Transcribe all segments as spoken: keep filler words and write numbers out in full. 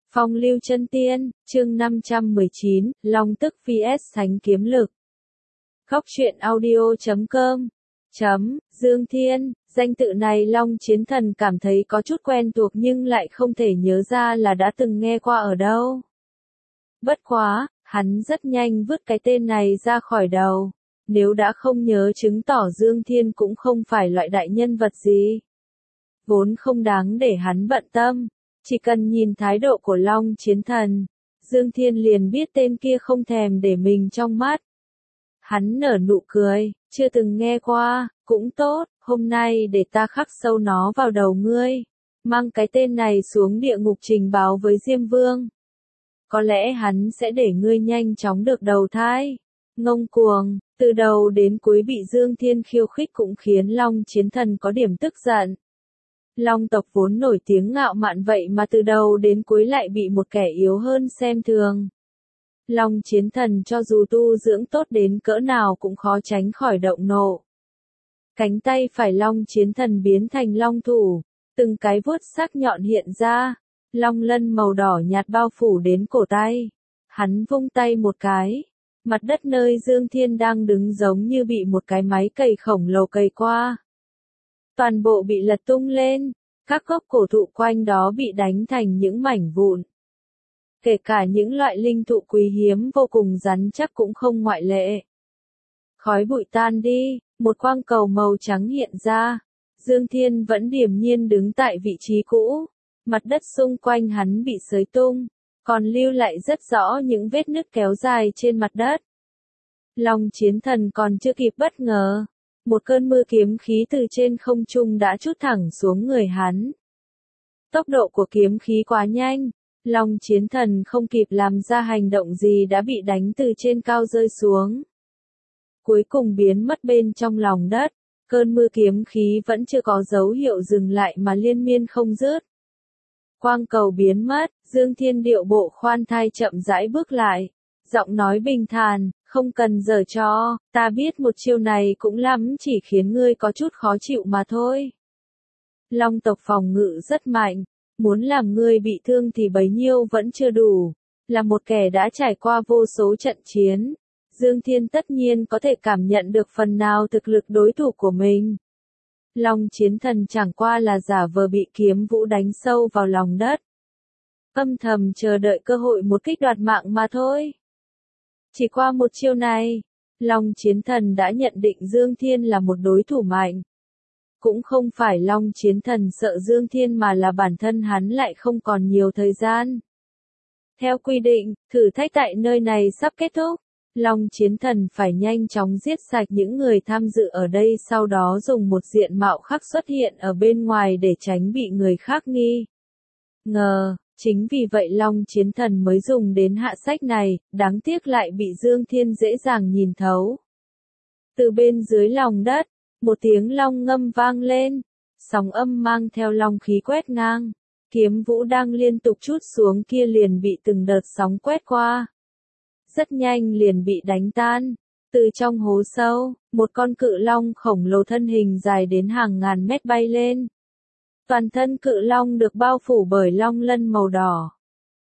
Phong lưu chân tiên, chương năm trăm mười chín, Long tức vs Thánh kiếm lực. Góc truyện audio chấm com chấm, Dương Thiên, danh tự này Long Chiến Thần cảm thấy có chút quen thuộc nhưng lại không thể nhớ ra là đã từng nghe qua ở đâu. Bất quá, hắn rất nhanh vứt cái tên này ra khỏi đầu. Nếu đã không nhớ chứng tỏ Dương Thiên cũng không phải loại đại nhân vật gì. Vốn không đáng để hắn bận tâm. Chỉ cần nhìn thái độ của Long Chiến Thần, Dương Thiên liền biết tên kia không thèm để mình trong mắt. Hắn nở nụ cười, chưa từng nghe qua, cũng tốt, hôm nay để ta khắc sâu nó vào đầu ngươi. Mang cái tên này xuống địa ngục trình báo với Diêm Vương. Có lẽ hắn sẽ để ngươi nhanh chóng được đầu thai. Ngông cuồng, từ đầu đến cuối bị Dương Thiên khiêu khích cũng khiến Long Chiến Thần có điểm tức giận. Long tộc vốn nổi tiếng ngạo mạn vậy mà từ đầu đến cuối lại bị một kẻ yếu hơn xem thường. Long Chiến Thần cho dù tu dưỡng tốt đến cỡ nào cũng khó tránh khỏi động nộ. Cánh tay phải Long Chiến Thần biến thành long thủ, từng cái vuốt sắc nhọn hiện ra, long lân màu đỏ nhạt bao phủ đến cổ tay. Hắn vung tay một cái, mặt đất nơi Dương Thiên đang đứng giống như bị một cái máy cày khổng lồ cày qua. Toàn bộ bị lật tung lên, các gốc cổ thụ quanh đó bị đánh thành những mảnh vụn. Kể cả những loại linh thụ quý hiếm vô cùng rắn chắc cũng không ngoại lệ. Khói bụi tan đi, một quang cầu màu trắng hiện ra. Dương Thiên vẫn điềm nhiên đứng tại vị trí cũ. Mặt đất xung quanh hắn bị xới tung, còn lưu lại rất rõ những vết nứt kéo dài trên mặt đất. Long Chiến Thần còn chưa kịp bất ngờ. Một cơn mưa kiếm khí từ trên không trung đã trút thẳng xuống người hắn. Tốc độ của kiếm khí quá nhanh, Long Chiến Thần không kịp làm ra hành động gì đã bị đánh từ trên cao rơi xuống. Cuối cùng biến mất bên trong lòng đất, cơn mưa kiếm khí vẫn chưa có dấu hiệu dừng lại mà liên miên không dứt. Quang cầu biến mất, Dương Thiên điệu bộ khoan thai chậm rãi bước lại, giọng nói bình thản. Không cần giở trò, ta biết một chiêu này cũng lắm chỉ khiến ngươi có chút khó chịu mà thôi. Long tộc phòng ngự rất mạnh, muốn làm ngươi bị thương thì bấy nhiêu vẫn chưa đủ. Là một kẻ đã trải qua vô số trận chiến, Dương Thiên tất nhiên có thể cảm nhận được phần nào thực lực đối thủ của mình. Long Chiến Thần chẳng qua là giả vờ bị kiếm vũ đánh sâu vào lòng đất. Âm thầm chờ đợi cơ hội một kích đoạt mạng mà thôi. Chỉ qua một chiêu này, Long Chiến Thần đã nhận định Dương Thiên là một đối thủ mạnh. Cũng không phải Long Chiến Thần sợ Dương Thiên mà là bản thân hắn lại không còn nhiều thời gian. Theo quy định, thử thách tại nơi này sắp kết thúc. Long Chiến Thần phải nhanh chóng giết sạch những người tham dự ở đây, sau đó dùng một diện mạo khác xuất hiện ở bên ngoài để tránh bị người khác nghi ngờ. Chính vì vậy Long Chiến Thần mới dùng đến hạ sách này, đáng tiếc lại bị Dương Thiên dễ dàng nhìn thấu. Từ bên dưới lòng đất, một tiếng long ngâm vang lên, sóng âm mang theo long khí quét ngang, kiếm vũ đang liên tục trút xuống kia liền bị từng đợt sóng quét qua. Rất nhanh liền bị đánh tan, từ trong hố sâu, một con cự long khổng lồ thân hình dài đến hàng ngàn mét bay lên. Toàn thân cự long được bao phủ bởi long lân màu đỏ.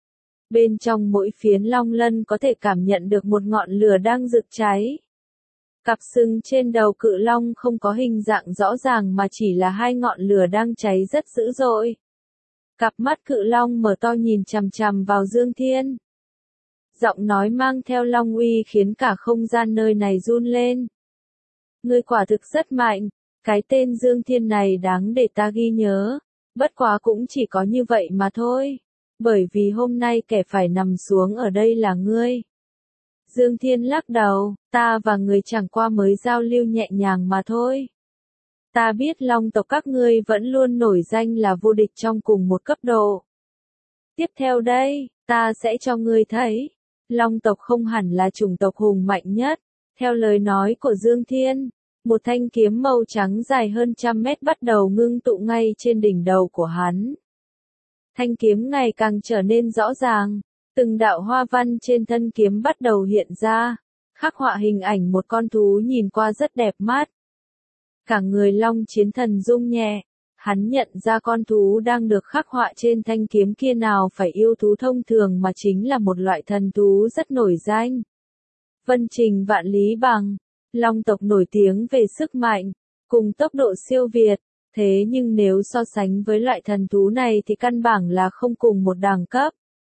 Bên trong mỗi phiến long lân có thể cảm nhận được một ngọn lửa đang rực cháy. Cặp sừng trên đầu cự long không có hình dạng rõ ràng mà chỉ là hai ngọn lửa đang cháy rất dữ dội. Cặp mắt cự long mở to nhìn chằm chằm vào Dương Thiên. Giọng nói mang theo long uy khiến cả không gian nơi này run lên. Ngươi quả thực rất mạnh. Cái tên Dương Thiên này đáng để ta ghi nhớ, bất quá cũng chỉ có như vậy mà thôi, bởi vì hôm nay kẻ phải nằm xuống ở đây là ngươi. Dương Thiên lắc đầu, ta và người chẳng qua mới giao lưu nhẹ nhàng mà thôi. Ta biết Long tộc các ngươi vẫn luôn nổi danh là vô địch trong cùng một cấp độ. Tiếp theo đây, ta sẽ cho ngươi thấy, Long tộc không hẳn là chủng tộc hùng mạnh nhất, theo lời nói của Dương Thiên. Một thanh kiếm màu trắng dài hơn trăm mét bắt đầu ngưng tụ ngay trên đỉnh đầu của hắn. Thanh kiếm ngày càng trở nên rõ ràng, từng đạo hoa văn trên thân kiếm bắt đầu hiện ra, khắc họa hình ảnh một con thú nhìn qua rất đẹp mắt. Cả người Long Chiến Thần rung nhẹ, Hắn nhận ra con thú đang được khắc họa trên thanh kiếm kia nào phải yêu thú thông thường mà chính là một loại thần thú rất nổi danh. Vân Trình Vạn Lý Bằng, long tộc nổi tiếng về sức mạnh, cùng tốc độ siêu việt, thế nhưng nếu so sánh với loại thần thú này thì căn bản là không cùng một đẳng cấp.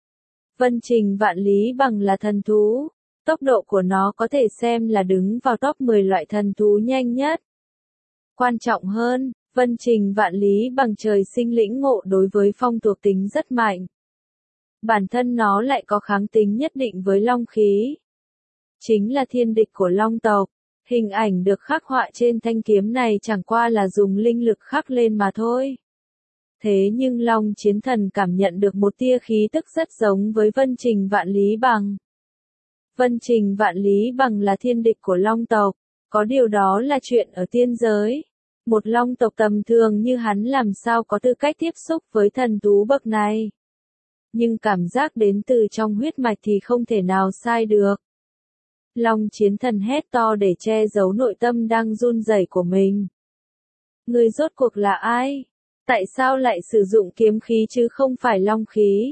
Vân Trình Vạn Lý Bằng là thần thú, tốc độ của nó có thể xem là đứng vào top mười loại thần thú nhanh nhất. Quan trọng hơn, Vân Trình Vạn Lý Bằng trời sinh lĩnh ngộ đối với phong thuộc tính rất mạnh. Bản thân nó lại có kháng tính nhất định với long khí. Chính là thiên địch của long tộc. Hình ảnh được khắc họa trên thanh kiếm này chẳng qua là dùng linh lực khắc lên mà thôi. Thế nhưng Long Chiến Thần cảm nhận được một tia khí tức rất giống với Vân Trình Vạn Lý Bằng. Vân Trình Vạn Lý Bằng là thiên địch của long tộc, có điều đó là chuyện ở tiên giới. Một long tộc tầm thường như hắn làm sao có tư cách tiếp xúc với thần thú bậc này. Nhưng cảm giác đến từ trong huyết mạch thì không thể nào sai được. Long Chiến Thần hét to để che giấu nội tâm đang run rẩy của mình. Người rốt cuộc là ai? Tại sao lại sử dụng kiếm khí chứ không phải long khí?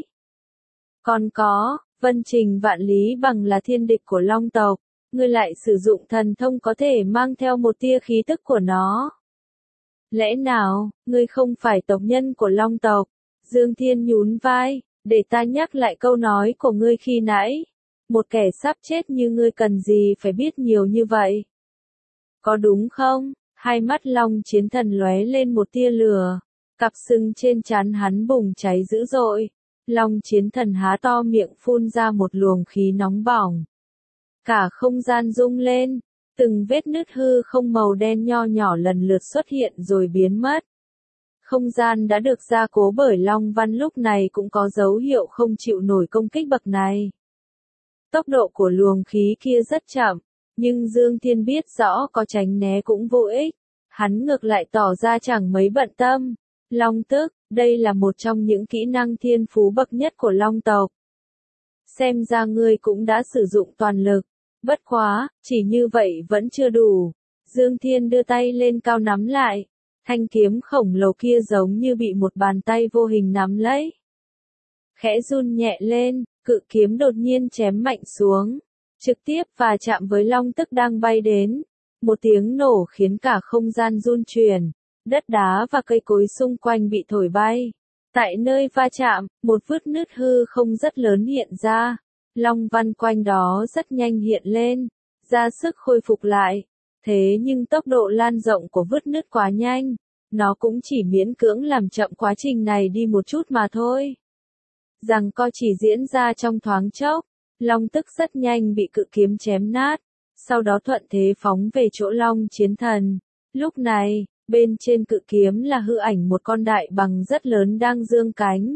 Còn có, Vân Trình Vạn Lý Bằng là thiên địch của long tộc, ngươi lại sử dụng thần thông có thể mang theo một tia khí tức của nó. Lẽ nào, ngươi không phải tộc nhân của long tộc? Dương Thiên nhún vai, để ta nhắc lại câu nói của ngươi khi nãy. Một kẻ sắp chết như ngươi cần gì phải biết nhiều như vậy? Có đúng không? Hai mắt Long Chiến Thần lóe lên một tia lửa. Cặp sừng trên trán hắn bùng cháy dữ dội. Long Chiến Thần há to miệng phun ra một luồng khí nóng bỏng. Cả không gian rung lên. Từng vết nứt hư không màu đen nho nhỏ lần lượt xuất hiện rồi biến mất. Không gian đã được gia cố bởi Long Văn lúc này cũng có dấu hiệu không chịu nổi công kích bậc này. Tốc độ của luồng khí kia rất chậm, nhưng Dương Thiên biết rõ có tránh né cũng vô ích. Hắn ngược lại tỏ ra chẳng mấy bận tâm. Long tức, đây là một trong những kỹ năng thiên phú bậc nhất của long tộc. Xem ra ngươi cũng đã sử dụng toàn lực. Bất quá, chỉ như vậy vẫn chưa đủ. Dương Thiên đưa tay lên cao nắm lại. Thanh kiếm khổng lồ kia giống như bị một bàn tay vô hình nắm lấy. Khẽ run nhẹ lên, cự kiếm đột nhiên chém mạnh xuống. Trực tiếp và chạm với long tức đang bay đến. Một tiếng nổ khiến cả không gian run chuyển. Đất đá và cây cối xung quanh bị thổi bay. Tại nơi va chạm, một vết nứt hư không rất lớn hiện ra. Long văn quanh đó rất nhanh hiện lên, ra sức khôi phục lại. Thế nhưng tốc độ lan rộng của vết nứt quá nhanh, nó cũng chỉ miễn cưỡng làm chậm quá trình này đi một chút mà thôi. Giằng co chỉ diễn ra trong thoáng chốc, long tức rất nhanh bị cự kiếm chém nát, sau đó thuận thế phóng về chỗ Long Chiến Thần. Lúc này, bên trên cự kiếm là hư ảnh một con đại bằng rất lớn đang giương cánh.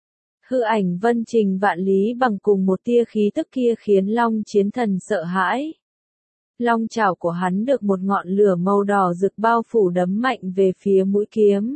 Hư ảnh Vân Trình Vạn Lý Bằng cùng một tia khí tức kia khiến Long Chiến Thần sợ hãi. Long chảo của hắn được một ngọn lửa màu đỏ rực bao phủ đấm mạnh về phía mũi kiếm.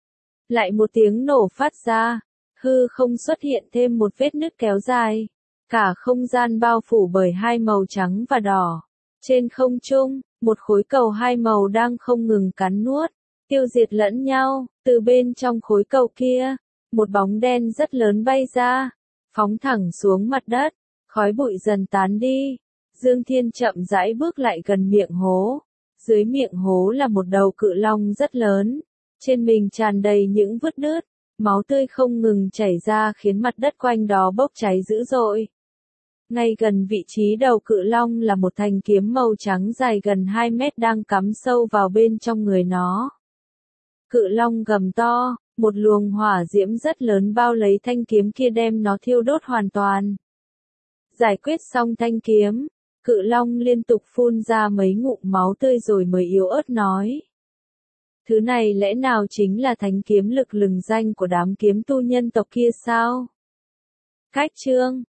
Lại một tiếng nổ phát ra, hư không xuất hiện thêm một vết nứt kéo dài. Cả không gian bao phủ bởi hai màu trắng và đỏ. Trên không trung, một khối cầu hai màu đang không ngừng cắn nuốt, tiêu diệt lẫn nhau. Từ bên trong khối cầu kia, một bóng đen rất lớn bay ra, phóng thẳng xuống mặt đất, khói bụi dần tán đi. Dương Thiên chậm rãi bước lại gần miệng hố. Dưới miệng hố là một đầu cự long rất lớn, trên mình tràn đầy những vết nứt, máu tươi không ngừng chảy ra khiến mặt đất quanh đó bốc cháy dữ dội. Ngay gần vị trí đầu cự long là một thanh kiếm màu trắng dài gần hai mét đang cắm sâu vào bên trong người nó. Cự long gầm to, một luồng hỏa diễm rất lớn bao lấy thanh kiếm kia đem nó thiêu đốt hoàn toàn. Giải quyết xong thanh kiếm, cự long liên tục phun ra mấy ngụm máu tươi rồi mới yếu ớt nói. Thứ này lẽ nào chính là thánh kiếm lực lừng danh của đám kiếm tu nhân tộc kia sao? Cách chương